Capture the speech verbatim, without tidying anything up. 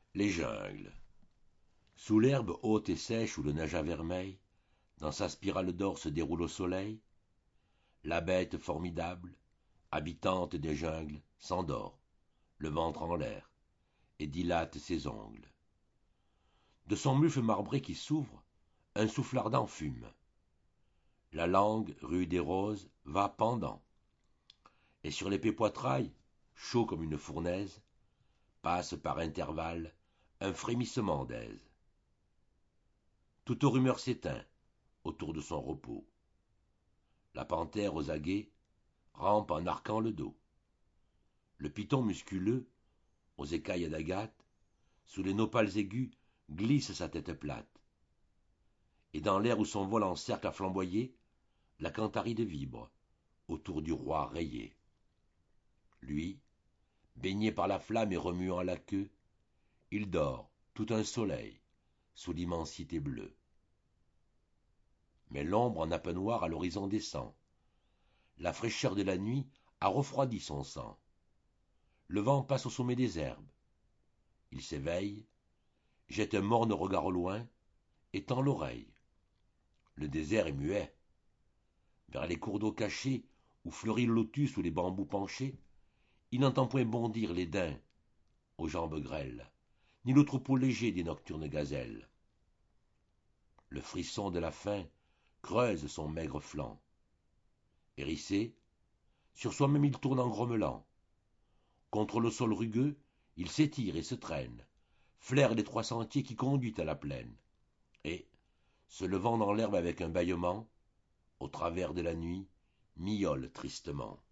Les jungles. Sous l'herbe haute et sèche où le naja vermeil, dans sa spirale d'or se déroule au soleil, la bête formidable, habitante des jungles, s'endort, le ventre en l'air, et dilate ses ongles. De son mufle marbré qui s'ouvre, un souffle ardent fume. La langue, rude et rose, va pendant. Et sur l'épais poitrail, chaud comme une fournaise, passe par intervalles un frémissement d'aise. Toute rumeur s'éteint autour de son repos. La panthère aux aguets rampe en arquant le dos. Le python musculeux, aux écailles d'agate, sous les nopals aigus, glisse sa tête plate. Et dans l'air où son vol encercle à flamboyer, la cantaride vibre autour du roi rayé. Lui, baigné par la flamme et remuant la queue, il dort tout un soleil sous l'immensité bleue. Mais l'ombre en nappe noire à l'horizon descend. La fraîcheur de la nuit a refroidi son sang. Le vent passe au sommet des herbes. Il s'éveille, jette un morne regard au loin, et tend l'oreille. Le désert est muet. Vers les cours d'eau cachés, où fleurit le lotus sous les bambous penchés, il n'entend point bondir les daims aux jambes grêles, ni le troupeau léger des nocturnes gazelles. Le frisson de la faim creuse son maigre flanc. Hérissé, sur soi-même il tourne en grommelant. Contre le sol rugueux, il s'étire et se traîne, flaire les trois sentiers qui conduisent à la plaine, et, se levant dans l'herbe avec un bâillement, au travers de la nuit, miaule tristement.